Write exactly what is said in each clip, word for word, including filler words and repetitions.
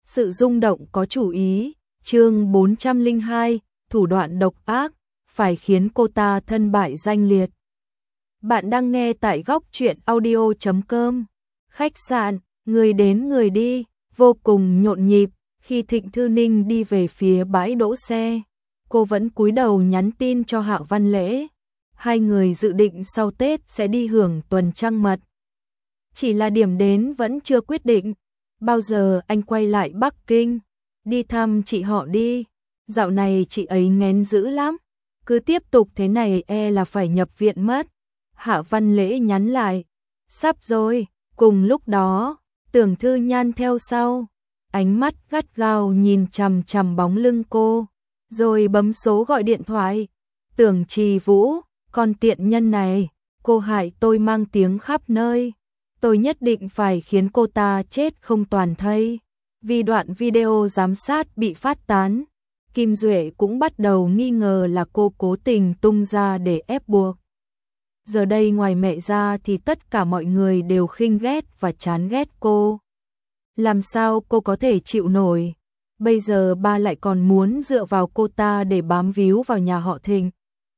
Sự rung động có chủ ý, chương bốn trăm lẻ hai, thủ đoạn độc ác, phải khiến cô ta thân bại danh liệt. Bạn đang nghe tại góc truyện audio chấm com. Khách sạn, người đến người đi, vô cùng nhộn nhịp. Khi Thịnh Thư Ninh đi về phía bãi đỗ xe, cô vẫn cúi đầu nhắn tin cho Hạ Văn Lễ. Hai người dự định sau Tết sẽ đi hưởng tuần trăng mật. Chỉ là điểm đến vẫn chưa quyết định. Bao giờ anh quay lại Bắc Kinh, đi thăm chị họ đi. Dạo này chị ấy nghén dữ lắm, cứ tiếp tục thế này e là phải nhập viện mất. Hạ Văn Lễ nhắn lại, sắp rồi. Cùng lúc đó, Tưởng Thư Nhan theo sau, ánh mắt gắt gao nhìn chằm chằm bóng lưng cô, rồi bấm số gọi điện thoại. Tưởng Trì Vũ, con tiện nhân này, cô hại tôi mang tiếng khắp nơi. Tôi nhất định phải khiến cô ta chết không toàn thây. Vì đoạn video giám sát bị phát tán, Kim Duệ cũng bắt đầu nghi ngờ là cô cố tình tung ra để ép buộc. Giờ đây ngoài mẹ ra thì tất cả mọi người đều khinh ghét và chán ghét cô. Làm sao cô có thể chịu nổi? Bây giờ ba lại còn muốn dựa vào cô ta để bám víu vào nhà họ Thịnh.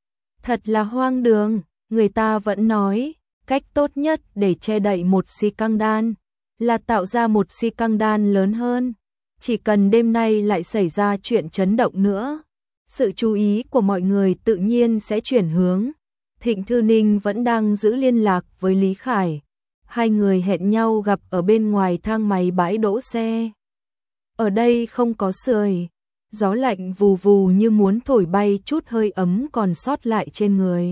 Thật là hoang đường, người ta vẫn nói, cách tốt nhất để che đậy một si căng đan là tạo ra một si căng đan lớn hơn. Chỉ cần đêm nay lại xảy ra chuyện chấn động nữa, sự chú ý của mọi người tự nhiên sẽ chuyển hướng. Thịnh Thư Ninh vẫn đang giữ liên lạc với Lý Khải. Hai người hẹn nhau gặp ở bên ngoài thang máy bãi đỗ xe. Ở đây không có sưởi, gió lạnh vù vù như muốn thổi bay chút hơi ấm còn sót lại trên người.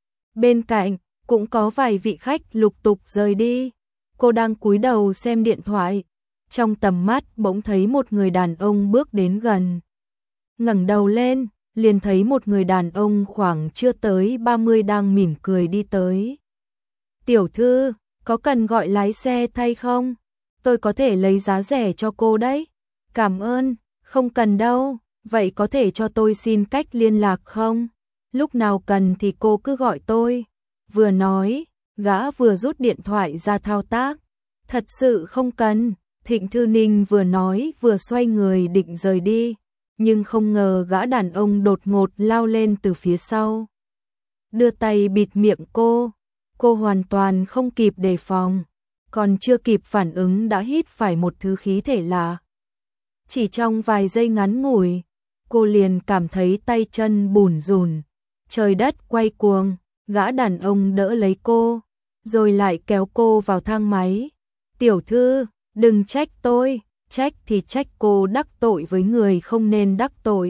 Bên cạnh cũng có vài vị khách lục tục rời đi. Cô đang cúi đầu xem điện thoại, trong tầm mắt bỗng thấy một người đàn ông bước đến gần. Ngẩng đầu lên, liền thấy một người đàn ông khoảng chưa tới ba mươi đang mỉm cười đi tới. Tiểu thư, có cần gọi lái xe thay không? Tôi có thể lấy giá rẻ cho cô đấy. Cảm ơn, không cần đâu. Vậy có thể cho tôi xin cách liên lạc không? Lúc nào cần thì cô cứ gọi tôi. Vừa nói, gã vừa rút điện thoại ra thao tác. Thật sự không cần. Thịnh Thư Ninh vừa nói vừa xoay người định rời đi, nhưng không ngờ gã đàn ông đột ngột lao lên từ phía sau. Đưa tay bịt miệng cô, cô hoàn toàn không kịp đề phòng, còn chưa kịp phản ứng đã hít phải một thứ khí thể lạ. Chỉ trong vài giây ngắn ngủi, cô liền cảm thấy tay chân bủn rủn, trời đất quay cuồng, gã đàn ông đỡ lấy cô, rồi lại kéo cô vào thang máy. Tiểu thư, đừng trách tôi, trách thì trách cô đắc tội với người không nên đắc tội.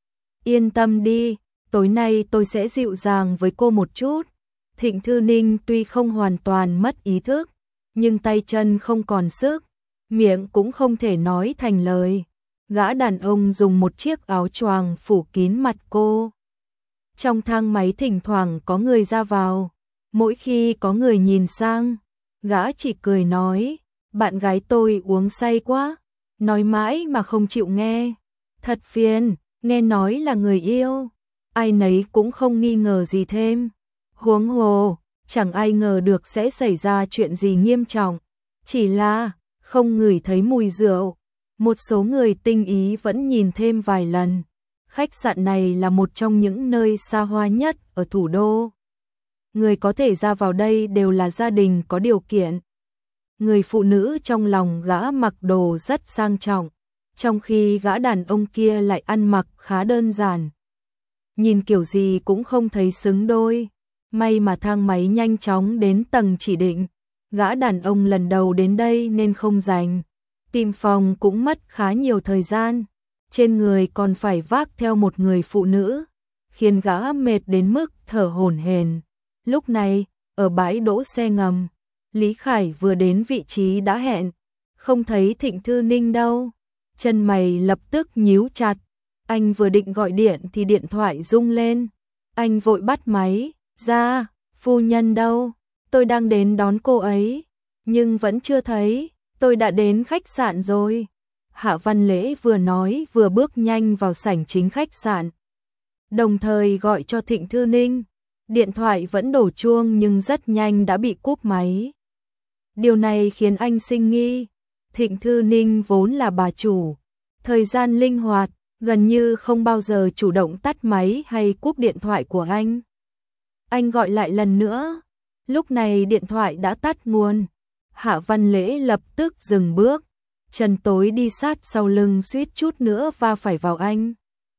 Yên tâm đi, tối nay tôi sẽ dịu dàng với cô một chút. Thịnh Thư Ninh tuy không hoàn toàn mất ý thức, nhưng tay chân không còn sức, miệng cũng không thể nói thành lời. Gã đàn ông dùng một chiếc áo choàng phủ kín mặt cô. Trong thang máy thỉnh thoảng có người ra vào, mỗi khi có người nhìn sang, gã chỉ cười nói, bạn gái tôi uống say quá, nói mãi mà không chịu nghe. Thật phiền, nghe nói là người yêu, ai nấy cũng không nghi ngờ gì thêm. Huống hồ, chẳng ai ngờ được sẽ xảy ra chuyện gì nghiêm trọng, chỉ là không ngửi thấy mùi rượu. Một số người tinh ý vẫn nhìn thêm vài lần. Khách sạn này là một trong những nơi xa hoa nhất ở thủ đô. Người có thể ra vào đây đều là gia đình có điều kiện. Người phụ nữ trong lòng gã mặc đồ rất sang trọng, trong khi gã đàn ông kia lại ăn mặc khá đơn giản. Nhìn kiểu gì cũng không thấy xứng đôi. May mà thang máy nhanh chóng đến tầng chỉ định. Gã đàn ông lần đầu đến đây nên không rành. Tìm phòng cũng mất khá nhiều thời gian. Trên người còn phải vác theo một người phụ nữ, khiến gã mệt đến mức thở hổn hển. Lúc này, ở bãi đỗ xe ngầm, Lý Khải vừa đến vị trí đã hẹn, không thấy Thịnh Thư Ninh đâu. Chân mày lập tức nhíu chặt. Anh vừa định gọi điện thì điện thoại rung lên. Anh vội bắt máy, ra, phu nhân đâu? Tôi đang đến đón cô ấy, nhưng vẫn chưa thấy, tôi đã đến khách sạn rồi. Hạ Văn Lễ vừa nói vừa bước nhanh vào sảnh chính khách sạn, đồng thời gọi cho Thịnh Thư Ninh. Điện thoại vẫn đổ chuông nhưng rất nhanh đã bị cúp máy. Điều này khiến anh sinh nghi. Thịnh Thư Ninh vốn là bà chủ, thời gian linh hoạt, gần như không bao giờ chủ động tắt máy hay cúp điện thoại của anh. Anh gọi lại lần nữa, lúc này điện thoại đã tắt nguồn. Hạ Văn Lễ lập tức dừng bước, Trần Tối đi sát sau lưng suýt chút nữa va phải vào anh.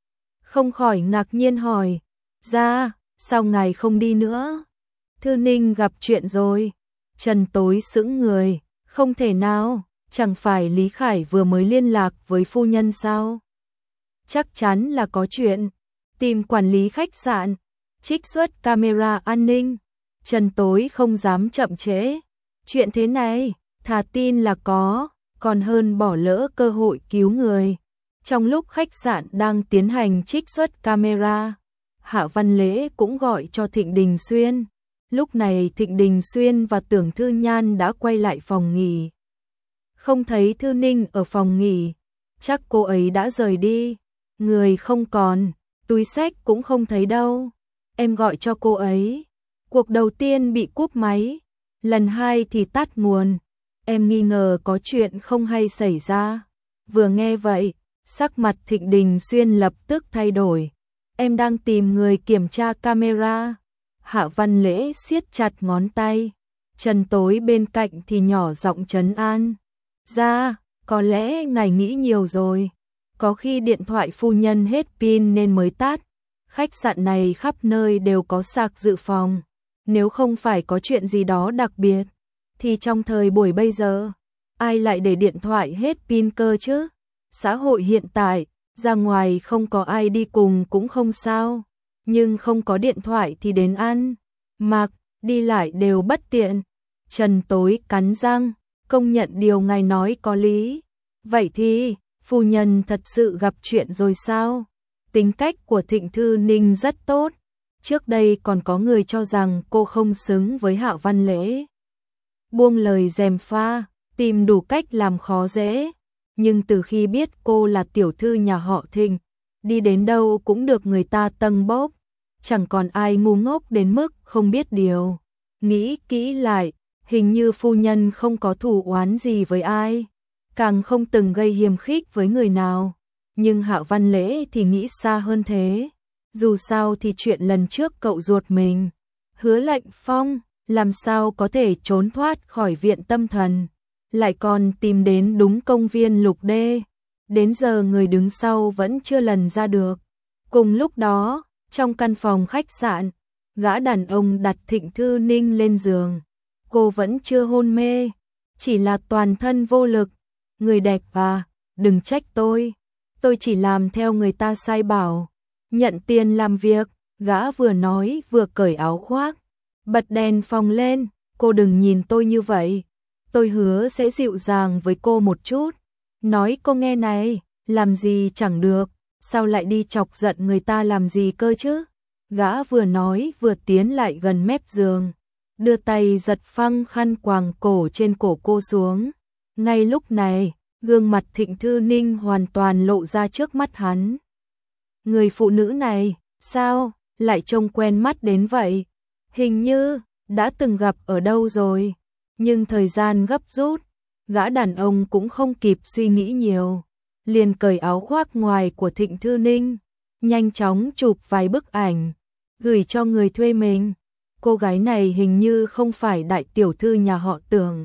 Không khỏi ngạc nhiên hỏi, ra, sao ngài không đi nữa? Thư Ninh gặp chuyện rồi. Trần Tối sững người, không thể nào, chẳng phải Lý Khải vừa mới liên lạc với phu nhân sao? Chắc chắn là có chuyện, tìm quản lý khách sạn, trích xuất camera an ninh. Trần Tối không dám chậm trễ. Chuyện thế này, thà tin là có, còn hơn bỏ lỡ cơ hội cứu người. Trong lúc khách sạn đang tiến hành trích xuất camera, Hạ Văn Lễ cũng gọi cho Thịnh Đình Xuyên. Lúc này Thịnh Đình Xuyên và Tưởng Thư Nhan đã quay lại phòng nghỉ. Không thấy Thư Ninh ở phòng nghỉ, chắc cô ấy đã rời đi. Người không còn, túi xách cũng không thấy đâu. Em gọi cho cô ấy. Cuộc đầu tiên bị cúp máy, lần hai thì tắt nguồn. Em nghi ngờ có chuyện không hay xảy ra. Vừa nghe vậy, sắc mặt Thịnh Đình Xuyên lập tức thay đổi. Em đang tìm người kiểm tra camera. Hạ Văn Lễ siết chặt ngón tay. Trần Tối bên cạnh thì nhỏ giọng trấn an. Ra, có lẽ ngài nghĩ nhiều rồi. Có khi điện thoại phu nhân hết pin nên mới tắt. Khách sạn này khắp nơi đều có sạc dự phòng. Nếu không phải có chuyện gì đó đặc biệt, thì trong thời buổi bây giờ, ai lại để điện thoại hết pin cơ chứ? Xã hội hiện tại, ra ngoài không có ai đi cùng cũng không sao. Nhưng không có điện thoại thì đến ăn, mặc, đi lại đều bất tiện. Trần Tối cắn răng, công nhận điều ngài nói có lý. Vậy thì, phu nhân thật sự gặp chuyện rồi sao? Tính cách của Thịnh Thư Ninh rất tốt. Trước đây còn có người cho rằng cô không xứng với Hạ Văn Lễ. Buông lời gièm pha, tìm đủ cách làm khó dễ. Nhưng từ khi biết cô là tiểu thư nhà họ Thịnh, đi đến đâu cũng được người ta tâng bốc. Chẳng còn ai ngu ngốc đến mức không biết điều. Nghĩ kỹ lại, hình như phu nhân không có thù oán gì với ai, càng không từng gây hiềm khích với người nào. Nhưng Hạ Văn Lễ thì nghĩ xa hơn thế. Dù sao thì chuyện lần trước cậu ruột mình, Hứa Lệnh Phong, làm sao có thể trốn thoát khỏi viện tâm thần, lại còn tìm đến đúng công viên Lục Đê. Đến giờ người đứng sau vẫn chưa lần ra được. Cùng lúc đó, trong căn phòng khách sạn, gã đàn ông đặt Thịnh Thư Ninh lên giường. Cô vẫn chưa hôn mê, chỉ là toàn thân vô lực. Người đẹp à, đừng trách tôi. Tôi chỉ làm theo người ta sai bảo. Nhận tiền làm việc, gã vừa nói vừa cởi áo khoác. Bật đèn phòng lên, cô đừng nhìn tôi như vậy. Tôi hứa sẽ dịu dàng với cô một chút. Nói cô nghe này, làm gì chẳng được, sao lại đi chọc giận người ta làm gì cơ chứ? Gã vừa nói vừa tiến lại gần mép giường, đưa tay giật phăng khăn quàng cổ trên cổ cô xuống. Ngay lúc này, gương mặt Thịnh Thư Ninh hoàn toàn lộ ra trước mắt hắn. Người phụ nữ này, sao, lại trông quen mắt đến vậy? Hình như, đã từng gặp ở đâu rồi. Nhưng thời gian gấp rút, gã đàn ông cũng không kịp suy nghĩ nhiều. Liền cởi áo khoác ngoài của Thịnh Thư Ninh, nhanh chóng chụp vài bức ảnh, gửi cho người thuê mình. Cô gái này hình như không phải đại tiểu thư nhà họ Tưởng.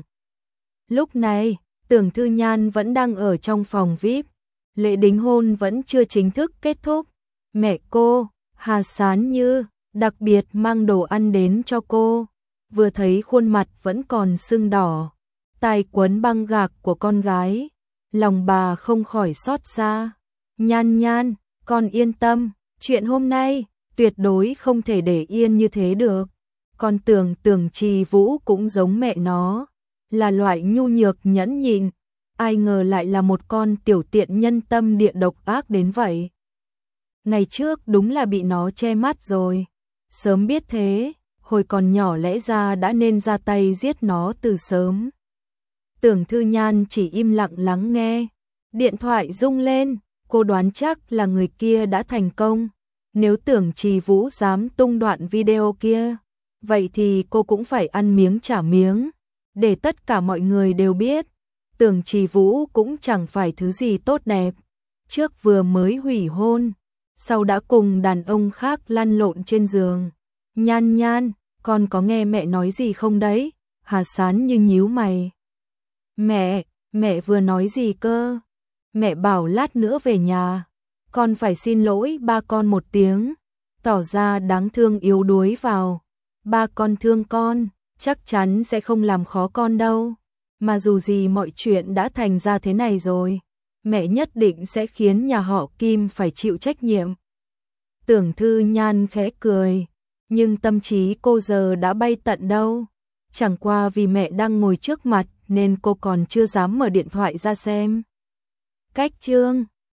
Lúc này, Tưởng Thư Nhan vẫn đang ở trong phòng vi ai pi. Lễ đính hôn vẫn chưa chính thức kết thúc. Mẹ cô, Hà Sán Như, đặc biệt mang đồ ăn đến cho cô. Vừa thấy khuôn mặt vẫn còn sưng đỏ, tai quấn băng gạc của con gái, lòng bà không khỏi xót xa. Nhan Nhan, con yên tâm, chuyện hôm nay tuyệt đối không thể để yên như thế được. Con tưởng Tưởng Trì Vũ cũng giống mẹ nó, là loại nhu nhược nhẫn nhịn, ai ngờ lại là một con tiểu tiện nhân tâm địa độc ác đến vậy. Ngày trước đúng là bị nó che mắt rồi. Sớm biết thế, hồi còn nhỏ lẽ ra đã nên ra tay giết nó từ sớm. Tưởng Thư Nhan chỉ im lặng lắng nghe. Điện thoại rung lên, cô đoán chắc là người kia đã thành công. Nếu Tưởng Trì Vũ dám tung đoạn video kia, vậy thì cô cũng phải ăn miếng trả miếng, để tất cả mọi người đều biết. Tưởng Trì Vũ cũng chẳng phải thứ gì tốt đẹp, trước vừa mới hủy hôn, sau đã cùng đàn ông khác lăn lộn trên giường. Nhan Nhan, con có nghe mẹ nói gì không đấy? Hà Sán như nhíu mày. Mẹ, mẹ vừa nói gì cơ? Mẹ bảo lát nữa về nhà, con phải xin lỗi ba con một tiếng, tỏ ra đáng thương yếu đuối vào. Ba con thương con, chắc chắn sẽ không làm khó con đâu. Mà dù gì mọi chuyện đã thành ra thế này rồi, mẹ nhất định sẽ khiến nhà họ Kim phải chịu trách nhiệm. Tưởng Thư Nhan khẽ cười, nhưng tâm trí cô giờ đã bay tận đâu. Chẳng qua vì mẹ đang ngồi trước mặt nên cô còn chưa dám mở điện thoại ra xem. Cách chương